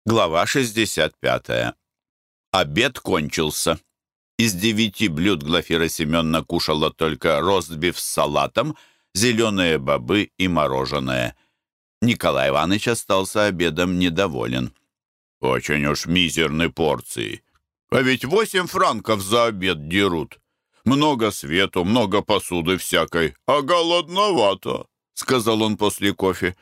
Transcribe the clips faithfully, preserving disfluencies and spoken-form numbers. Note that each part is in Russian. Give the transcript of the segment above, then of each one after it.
Глава шестьдесят пятая. Обед кончился. Из девяти блюд Глафира Семеновна кушала только ростбиф с салатом, зеленые бобы и мороженое. Николай Иванович остался обедом недоволен. «Очень уж мизерны порции. А ведь восемь франков за обед дерут. Много свету, много посуды всякой, а голодновато», — сказал он после кофе.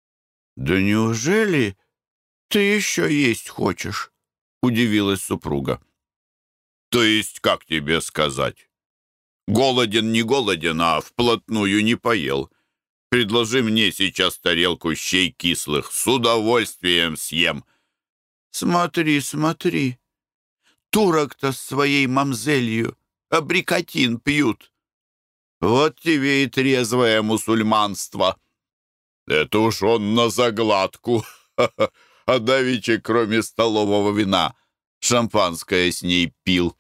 «Да неужели ты еще есть хочешь?» — удивилась супруга. «То есть, как тебе сказать? Голоден не голоден, а вплотную не поел. Предложи мне сейчас тарелку щей кислых, с удовольствием съем». «Смотри, смотри, турок-то с своей мамзелью абрикотин пьют. Вот тебе и трезвое мусульманство». «Это уж он на загладку. А давеча, кроме столового вина, шампанское с ней пил».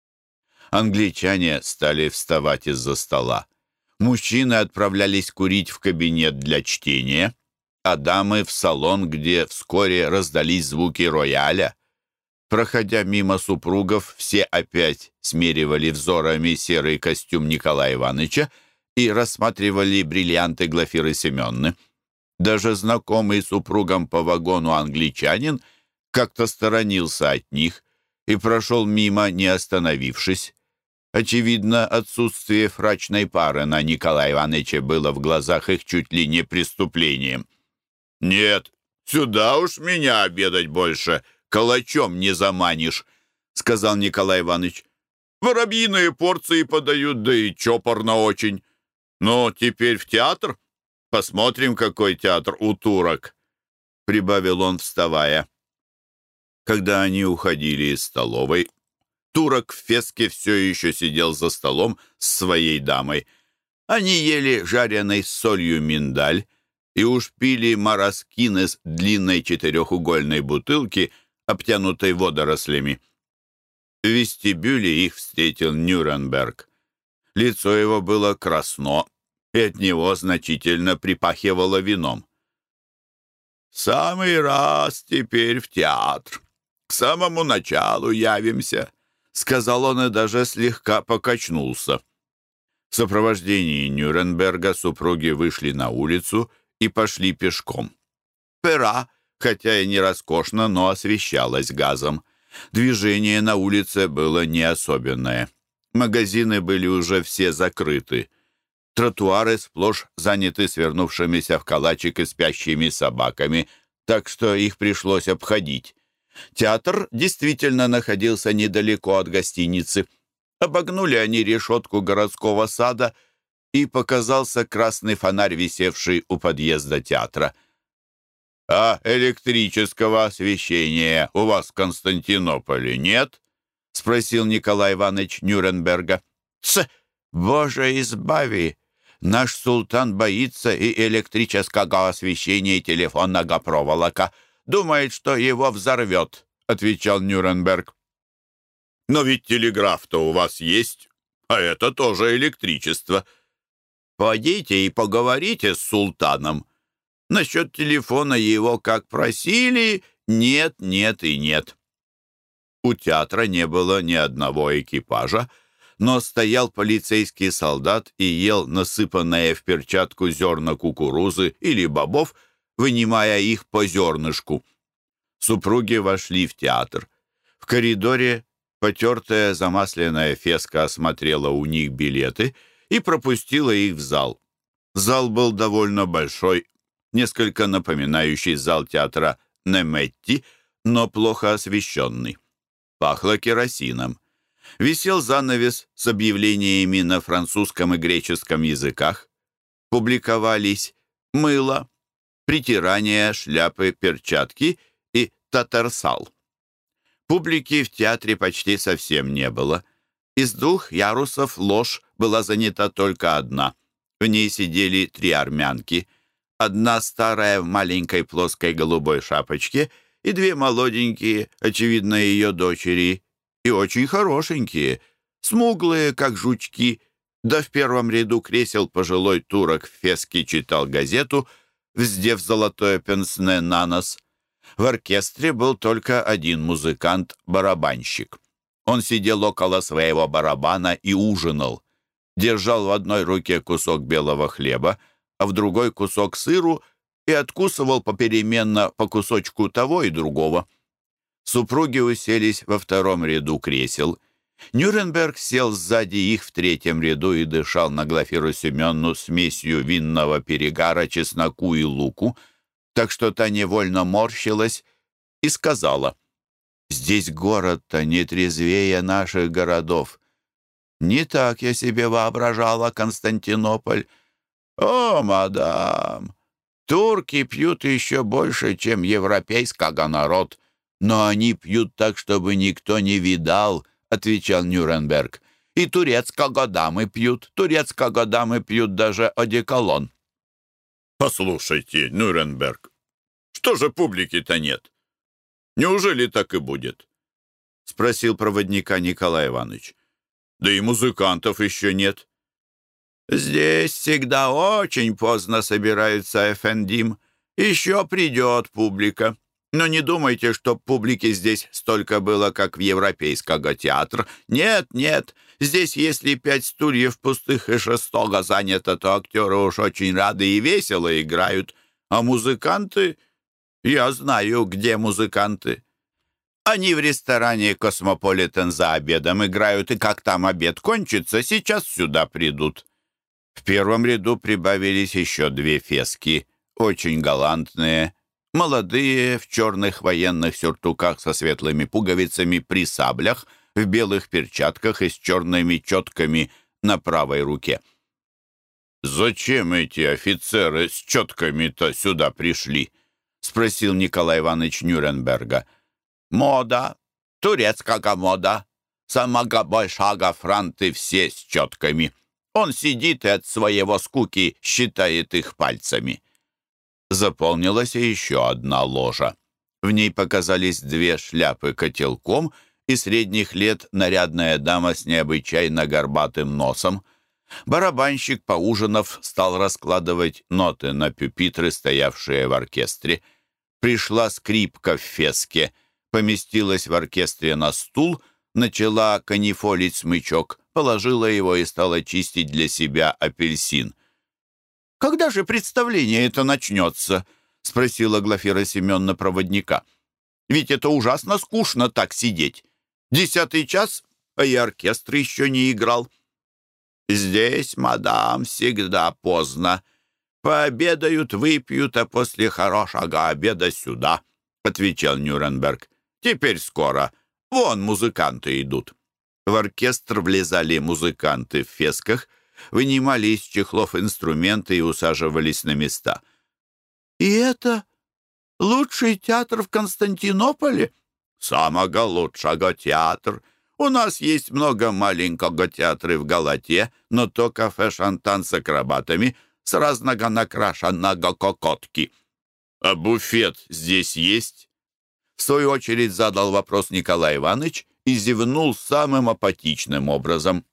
Англичане стали вставать из-за стола. Мужчины отправлялись курить в кабинет для чтения, а дамы в салон, где вскоре раздались звуки рояля. Проходя мимо супругов, все опять смеривали взорами серый костюм Николая Ивановича и рассматривали бриллианты Глафиры Семеновны. Даже знакомый супругам по вагону англичанин как-то сторонился от них и прошел мимо, не остановившись. Очевидно, отсутствие фрачной пары на Николая Ивановича было в глазах их чуть ли не преступлением. «Нет, сюда уж меня обедать больше калачом не заманишь», — сказал Николай Иванович. «Воробьиные порции подают, да и чопорно очень. Но теперь в театр. Посмотрим, какой театр у турок», — прибавил он, вставая. Когда они уходили из столовой, турок в феске все еще сидел за столом с своей дамой. Они ели жареный с солью миндаль и уж пили мараскин из длинной четырехугольной бутылки, обтянутой водорослями. В вестибюле их встретил Нюрнберг. Лицо его было красно, и от него значительно припахивало вином. «Самый раз теперь в театр. К самому началу явимся», — сказал он и даже слегка покачнулся. В сопровождении Нюрнберга супруги вышли на улицу и пошли пешком. Пера, хотя и не роскошно, но освещалась газом. Движение на улице было не особенное. Магазины были уже все закрыты. Тротуары сплошь заняты свернувшимися в калачик и спящими собаками, так что их пришлось обходить. Театр действительно находился недалеко от гостиницы. Обогнули они решетку городского сада, и показался красный фонарь, висевший у подъезда театра. «А электрического освещения у вас в Константинополе нет?» — спросил Николай Иванович Нюрнберга. «Ц! Боже, избави! Наш султан боится и электрического освещения, и телефонного проволока. Думает, что его взорвет», — отвечал Нюрнберг. «Но ведь телеграф-то у вас есть, а это тоже электричество. Пойдите и поговорите с султаном. Насчет телефона его, как просили, нет, нет и нет». У театра не было ни одного экипажа, но стоял полицейский солдат и ел насыпанные в перчатку зерна кукурузы или бобов, вынимая их по зернышку. Супруги вошли в театр. В коридоре потертая замасленная феска осмотрела у них билеты и пропустила их в зал. Зал был довольно большой, несколько напоминающий зал театра Неметти, но плохо освещенный. Пахло керосином. Висел занавес с объявлениями на французском и греческом языках. Публиковались мыло, притирание, шляпы, перчатки и татарсал. Публики в театре почти совсем не было. Из двух ярусов лож была занята только одна. В ней сидели три армянки. Одна старая в маленькой плоской голубой шапочке и две молоденькие, очевидно, ее дочери, и очень хорошенькие, смуглые, как жучки. Да в первом ряду кресел пожилой турок в феске читал газету, вздев золотое пенсне на нос. В оркестре был только один музыкант — барабанщик. Он сидел около своего барабана и ужинал. Держал в одной руке кусок белого хлеба, а в другой кусок сыру и откусывал попеременно по кусочку того и другого. Супруги уселись во втором ряду кресел. Нюрнберг сел сзади их в третьем ряду и дышал на Глафиру Семенну смесью винного перегара, чесноку и луку, так что та невольно морщилась и сказала: «Здесь город-то не трезвее наших городов. Не так я себе воображала Константинополь. О, мадам, турки пьют еще больше, чем европейского народ, но они пьют так, чтобы никто не видал», — отвечал Нюрнберг. «И турецкого дамы пьют, турецкого дамы пьют даже одеколон». «Послушайте, Нюрнберг, что же публики-то нет? Неужели так и будет?» — спросил проводника Николай Иванович. «Да и музыкантов еще нет». «Здесь всегда очень поздно собирается эфендим. Еще придет публика. Но не думайте, что публики здесь столько было, как в Европейского театра. Нет, нет. Здесь, если пять стульев пустых и шестого занято, то актеры уж очень рады и весело играют. А музыканты... Я знаю, где музыканты. Они в ресторане «Космополитен» за обедом играют, и как там обед кончится, сейчас сюда придут». В первом ряду прибавились еще две фески, очень галантные, молодые, в черных военных сюртуках со светлыми пуговицами, при саблях, в белых перчатках и с черными четками на правой руке. «Зачем эти офицеры с четками-то сюда пришли?» — спросил Николай Иванович Нюрнберга. «Мода, турецкая мода. Самого большого франты все с четками. Он сидит и от своего скуки считает их пальцами». Заполнилась еще одна ложа. В ней показались две шляпы котелком и средних лет нарядная дама с необычайно горбатым носом. Барабанщик, поужинав, стал раскладывать ноты на пюпитры, стоявшие в оркестре. Пришла скрипка в феске, поместилась в оркестре на стул, начала канифолить смычок, положила его и стала чистить для себя апельсин. «Когда же представление это начнется?» — спросила Глафира Семеновна проводника. «Ведь это ужасно скучно так сидеть. Десятый час, а и оркестр еще не играл». «Здесь, мадам, всегда поздно. Пообедают, выпьют, а после хорошего обеда сюда», — отвечал Нюрнберг. «Теперь скоро. Вон музыканты идут». В оркестр влезали музыканты в фесках, вынимали из чехлов инструменты и усаживались на места. «И это лучший театр в Константинополе?» «Самого лучшего театр. У нас есть много маленького театра в Галате, но то кафе «Шантан» с акробатами, с разного накрашенного кокотки». «А буфет здесь есть?» В свою очередь задал вопрос Николай Иванович и зевнул самым апатичным образом.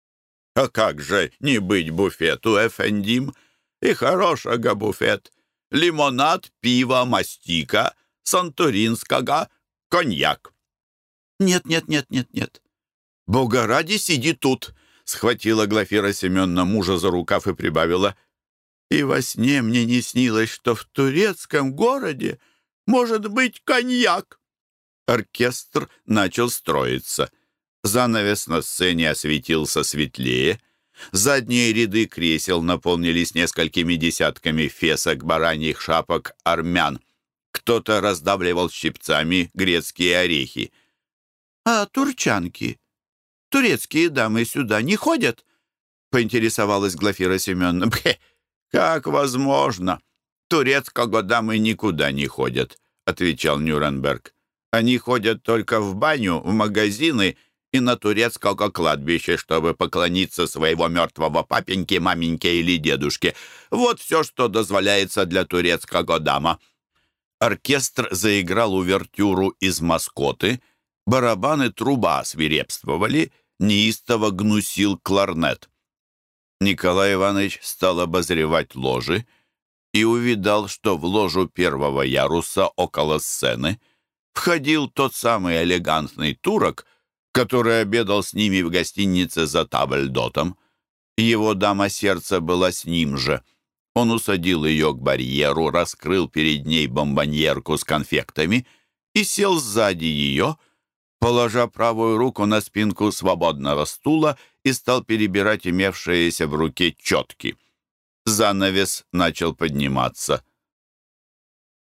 «А как же не быть буфету, эфендим? И хорошего буфет. Лимонад, пиво, мастика, санторинского, коньяк». «Нет, нет, нет, нет, нет. Бога ради, сиди тут!» Схватила Глафира Семеновна мужа за рукав и прибавила. «И во сне мне не снилось, что в турецком городе может быть коньяк». Оркестр начал строиться. Занавес на сцене осветился светлее. Задние ряды кресел наполнились несколькими десятками фесок, бараньих шапок, армян. Кто-то раздавливал щипцами грецкие орехи. «А турчанки, турецкие дамы сюда не ходят?» — поинтересовалась Глафира Семеновна. «Бхе, как возможно? Турецкого дамы никуда не ходят», — отвечал Нюрнберг. «Они ходят только в баню, в магазины и на турецкого кладбище, чтобы поклониться своего мертвого папеньке, маменьке или дедушке. Вот все, что дозволяется для турецкого дама». Оркестр заиграл увертюру из «Маскоты», барабаны труба свирепствовали, неистово гнусил кларнет. Николай Иванович стал обозревать ложи и увидал, что в ложу первого яруса около сцены входил тот самый элегантный турок, который обедал с ними в гостинице за табльдотом. Его дама сердца была с ним же. Он усадил ее к барьеру, раскрыл перед ней бомбоньерку с конфектами и сел сзади ее, положа правую руку на спинку свободного стула, и стал перебирать имевшиеся в руке четки. Занавес начал подниматься.